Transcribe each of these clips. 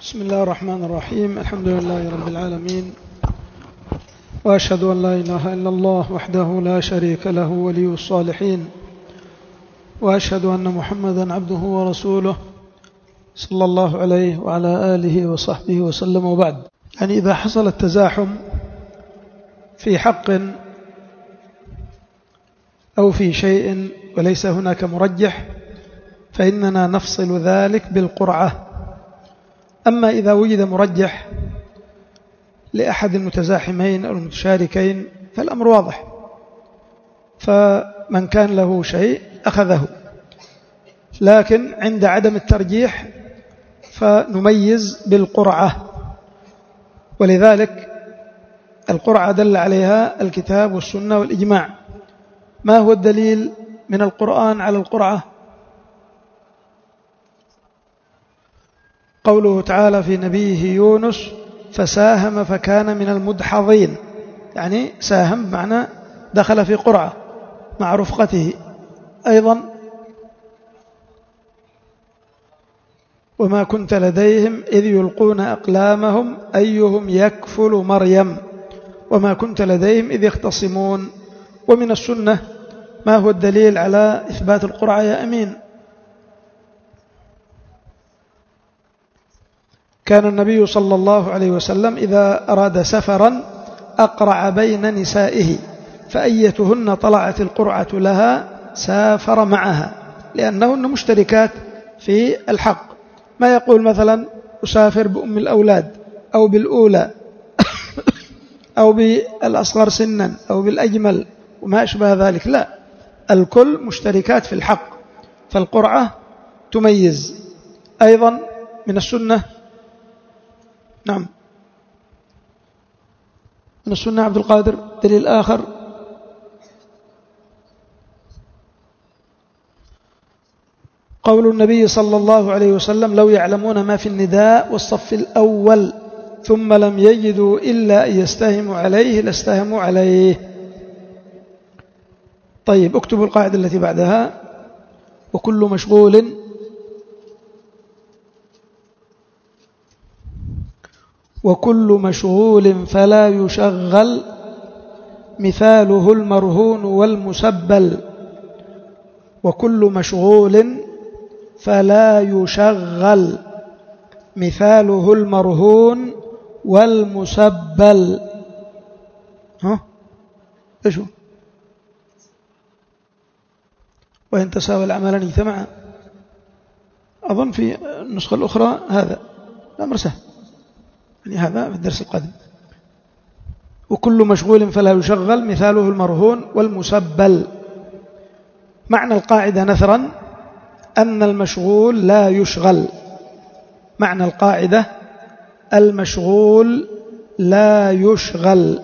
بسم الله الرحمن الرحيم. الحمد لله رب العالمين، وأشهد أن لا إله إلا الله وحده لا شريك له ولي الصالحين، وأشهد أن محمدا عبده ورسوله صلى الله عليه وعلى آله وصحبه وسلم. وبعد، يعني إذا حصل التزاحم في حق أو في شيء وليس هناك مرجح فإننا نفصل ذلك بالقرعة. أما إذا وجد مرجح لأحد المتزاحمين أو المتشاركين فالأمر واضح، فمن كان له شيء أخذه، لكن عند عدم الترجيح فنميز بالقرعة، ولذلك القرعة دل عليها الكتاب والسنة والإجماع. ما هو الدليل من القرآن على القرعة؟ قوله تعالى في نبيه يونس: فساهم فكان من المدحضين، يعني ساهم بمعنى دخل في قرعة مع رفقته. أيضا: وما كنت لديهم إذ يلقون أقلامهم أيهم يكفل مريم وما كنت لديهم إذ يختصمون. ومن السنة ما هو الدليل على إثبات القرعة يا أمين؟ كان النبي صلى الله عليه وسلم إذا أراد سفرا أقرع بين نسائه، فأيتهن طلعت القرعة لها سافر معها، لأنهن مشتركات في الحق. ما يقول مثلا أسافر بأم الأولاد أو بالأولى أو بالأصغر سنا أو بالأجمل وما أشبه ذلك، لا، الكل مشتركات في الحق، فالقرعة تميز. أيضا من السنة، نعم، من السنة عبد القادر دليل آخر: قول النبي صلى الله عليه وسلم: لو يعلمون ما في النداء والصف الأول ثم لم يجدوا إلا أن يستهموا عليه لاستهموا عليه. طيب، اكتبوا القاعدة التي بعدها: وكل مشغول فلا يشغل مثاله المرهون والمسبل. وكل مشغول فلا يشغل مثاله المرهون والمسبل. إيش هو؟ وإن تساوى الأعمالان اجتمعا. أظن في النسخة الأخرى هذا الأمر سهل، يعني هذا في الدرس القادم. وكل مشغول فلا يشغل مثاله المرهون والمسبل. معنى القاعدة نثرا أن المشغول لا يشغل. معنى القاعدة: المشغول لا يشغل.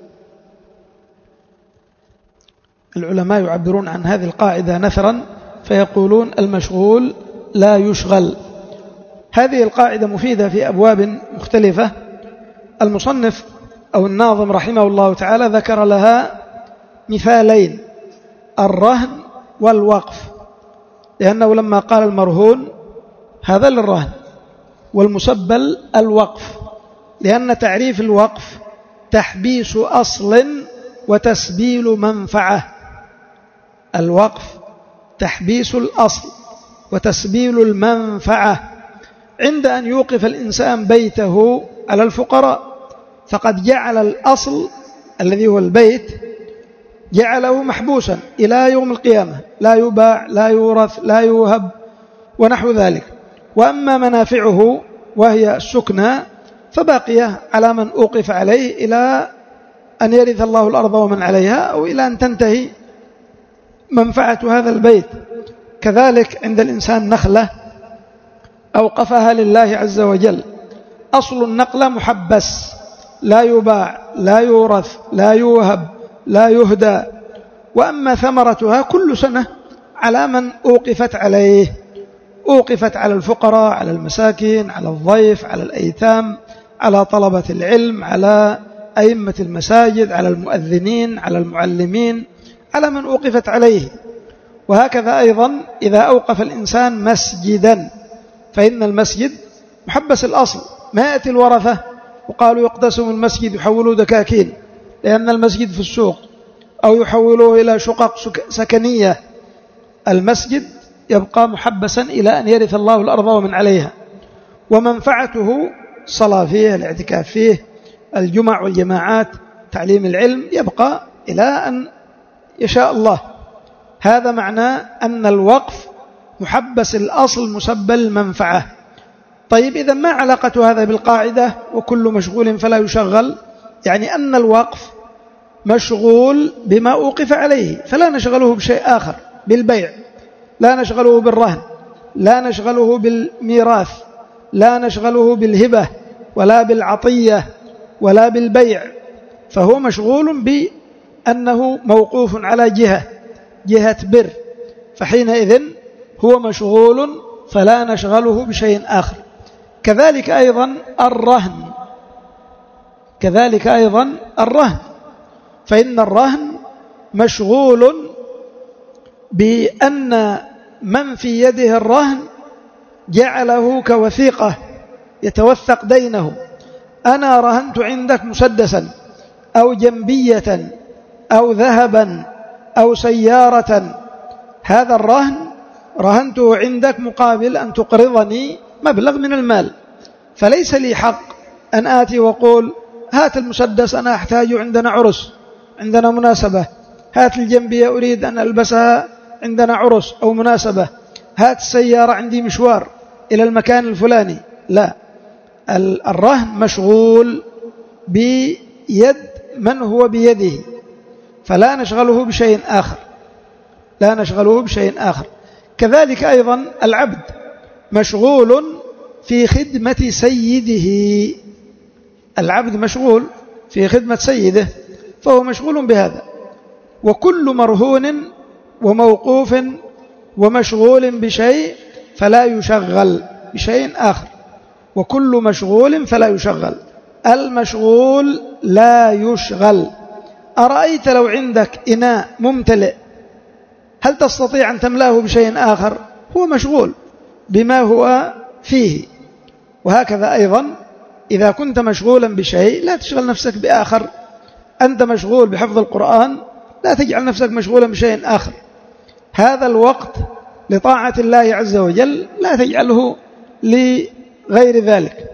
العلماء يعبرون عن هذه القاعدة نثرا فيقولون المشغول لا يشغل. هذه القاعدة مفيدة في أبواب مختلفة. المصنف أو الناظم رحمه الله تعالى ذكر لها مثالين: الرهن والوقف، لأنه لما قال المرهون هذا للرهن، والمسبل الوقف، لأن تعريف الوقف تحبيس أصل وتسبيل منفعة. الوقف تحبيس الأصل وتسبيل المنفعة. عند أن يوقف الإنسان بيته على الفقراء فقد جعل الأصل الذي هو البيت جعله محبوسا إلى يوم القيامة، لا يباع لا يورث لا يوهب ونحو ذلك. وأما منافعه وهي السكنى فباقية على من أوقف عليه إلى أن يرث الله الأرض ومن عليها، أو إلى أن تنتهي منفعة هذا البيت. كذلك عند الإنسان نخلة أوقفها لله عز وجل، أصل النقلة محبس، لا يباع لا يورث لا يوهب لا يهدى. وأما ثمرتها كل سنة على من أوقفت عليه، أوقفت على الفقراء، على المساكين، على الضيف، على الأيتام، على طلبة العلم، على أئمة المساجد، على المؤذنين، على المعلمين، على من أوقفت عليه. وهكذا أيضا إذا أوقف الإنسان مسجدا، فإن المسجد محبس الأصل، ما يأتي الورثة وقالوا يقتسم المسجد يحولوا دكاكين لأن المسجد في السوق أو يحولوه إلى شقق سكنية. المسجد يبقى محبسا إلى أن يرث الله الأرض ومن عليها، ومنفعته الصلاة فيه، الاعتكاف فيه، الجمع والجماعات، تعليم العلم، يبقى إلى أن يشاء الله. هذا معنى أن الوقف محبس الأصل مسبل المنفعة. طيب إذا ما علاقة هذا بالقاعدة وكل مشغول فلا يشغل؟ يعني أن الوقف مشغول بما أوقف عليه، فلا نشغله بشيء آخر، بالبيع، لا نشغله بالرهن، لا نشغله بالميراث، لا نشغله بالهبة ولا بالعطية ولا بالبيع، فهو مشغول بأنه موقوف على جهة بر، فحينئذ هو مشغول فلا نشغله بشيء آخر. كذلك أيضا الرهن، فإن الرهن مشغول بأن من في يده الرهن جعله كوثيقة يتوثق دينه. أنا رهنت عندك مسدسا أو جنبية أو ذهبا أو سيارة، هذا الرهن رهنته عندك مقابل أن تقرضني مبلغ من المال، فليس لي حق أن آتي وقول هات المسدس أنا أحتاجه، عندنا عرس، عندنا مناسبة، هات الجنبية أريد أن ألبسها، عندنا عرس أو مناسبة، هات السيارة عندي مشوار إلى المكان الفلاني. لا، الرهن مشغول بيد من هو بيده، فلا نشغله بشيء آخر. كذلك أيضا العبد مشغول في خدمة سيده، العبد مشغول في خدمة سيده فهو مشغول بهذا. وكل مرهون وموقوف ومشغول بشيء فلا يشغل بشيء آخر، وكل مشغول فلا يشغل. المشغول لا يشغل. أرأيت لو عندك إناء ممتلئ هل تستطيع أن تملاه بشيء آخر؟ هو مشغول بما هو فيه. وهكذا أيضا إذا كنت مشغولا بشيء لا تشغل نفسك بآخر. أنت مشغول بحفظ القرآن، لا تجعل نفسك مشغولا بشيء آخر. هذا الوقت لطاعة الله عز وجل لا تجعله لغير ذلك.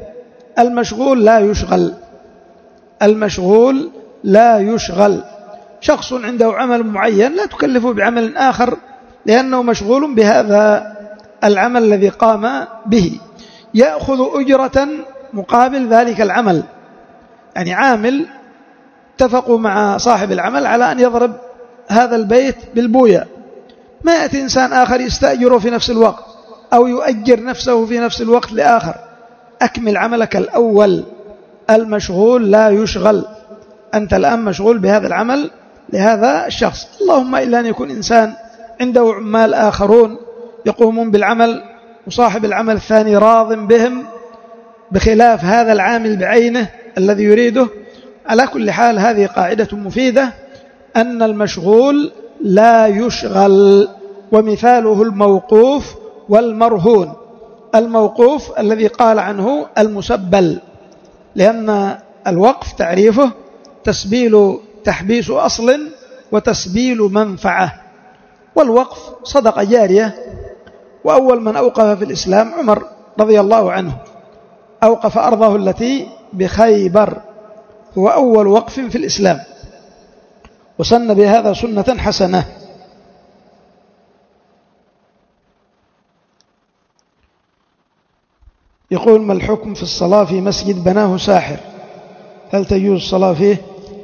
المشغول لا يشغل. شخص عنده عمل معين لا تكلفه بعمل آخر لأنه مشغول بهذا العمل الذي قام به، يأخذ أجرة مقابل ذلك العمل. يعني عامل اتفقوا مع صاحب العمل على أن يضرب هذا البيت بالبوية، ما يأتي إنسان آخر يستأجره في نفس الوقت أو يؤجر نفسه في نفس الوقت لآخر. أكمل عملك الأول. المشغول لا يشغل. أنت الآن مشغول بهذا العمل لهذا الشخص، اللهم إلا أن يكون إنسان عنده عمال آخرون يقومون بالعمل وصاحب العمل الثاني راض بهم بخلاف هذا العامل بعينه الذي يريده. على كل حال هذه قاعدة مفيدة، أن المشغول لا يشغل. ومثاله الموقوف والمرهون. الموقوف الذي قال عنه المسبل، لأن الوقف تعريفه تحبيس أصل وتسبيل منفعة. والوقف صدقة جارية، وأول من أوقف في الإسلام عمر رضي الله عنه، أوقف أرضه التي بخيبر، هو أول وقف في الإسلام، وسن بهذا سنة حسنة. يقول: ما الحكم في الصلاة في مسجد بناه ساحر؟ هل تجوز الصلاة فيه؟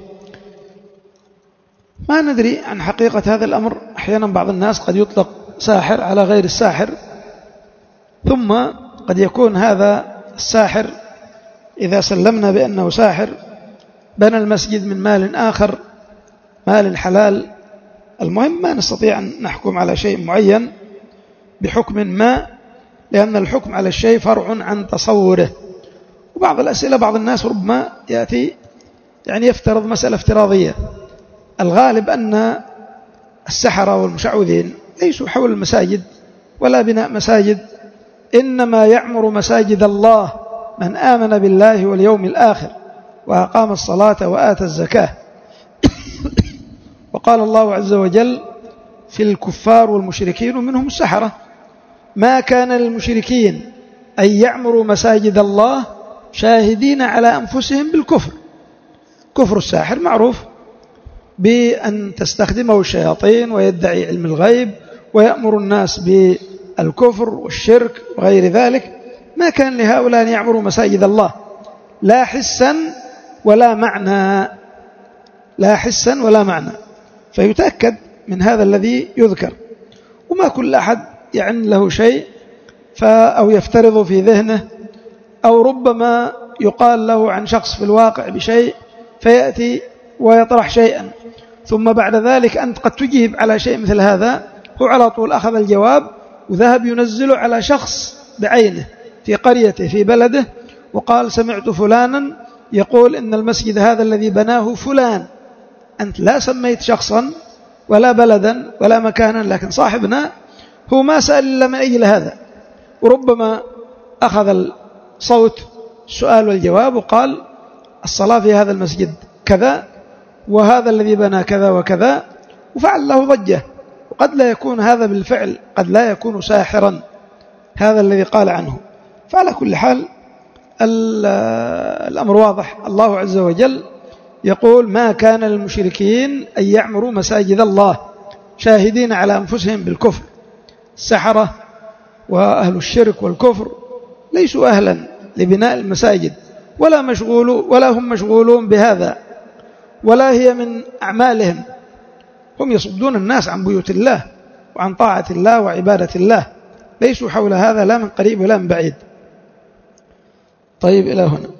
ما ندري عن حقيقة هذا الأمر. أحيانا بعض الناس قد يطلق ساحر على غير الساحر، ثم قد يكون هذا الساحر إذا سلمنا بأنه ساحر بنى المسجد من مال آخر، مال حلال. المهم ما نستطيع أن نحكم على شيء معين بحكم ما، لأن الحكم على الشيء فرع عن تصوره. وبعض الأسئلة بعض الناس ربما يأتي يفترض مسألة افتراضية. الغالب أن السحرة والمشعوذين ليسوا حول المساجد ولا بناء مساجد، إنما يعمر مساجد الله من آمن بالله واليوم الآخر وأقام الصلاة وآتى الزكاة. وقال الله عز وجل في الكفار والمشركين ومنهم السحرة: ما كان للمشركين أن يعمروا مساجد الله شاهدين على أنفسهم بالكفر. كفر الساحر معروف بأن تستخدمه الشياطين ويدعي علم الغيب ويأمر الناس بالكفر والشرك وغير ذلك. ما كان لهؤلاء أن يعمروا مساجد الله لا حسا ولا معنى، لا حسا ولا معنى. فيتأكد من هذا الذي يذكر، وما كل أحد يعني له شيء أو يفترض في ذهنه، أو ربما يقال له عن شخص في الواقع بشيء فيأتي ويطرح شيئا، ثم بعد ذلك أنت قد تجيب على شيء مثل هذا. هو على طول أخذ الجواب وذهب ينزله على شخص بعينه في قريته في بلده، وقال: سمعت فلانا يقول إن المسجد هذا الذي بناه فلان. أنت لا سميت شخصا ولا بلدا ولا مكانا، لكن صاحبنا هو ما سأل إلا من أجل هذا، وربما أخذ الصوت السؤال والجواب وقال: الصلاة في هذا المسجد كذا، وهذا الذي بنى كذا وكذا، وفعل له ضجة. وقد لا يكون هذا بالفعل، قد لا يكون ساحرا هذا الذي قال عنه. فعلى كل حال الأمر واضح. الله عز وجل يقول: ما كان للمشركين أن يعمروا مساجد الله شاهدين على أنفسهم بالكفر. السحرة وأهل الشرك والكفر ليسوا أهلا لبناء المساجد، ولا هم مشغولون بهذا، ولا هي من أعمالهم. هم يصدون الناس عن بيوت الله وعن طاعة الله وعبادة الله، ليسوا حول هذا لا من قريب ولا من بعيد. طيب، إلى هنا.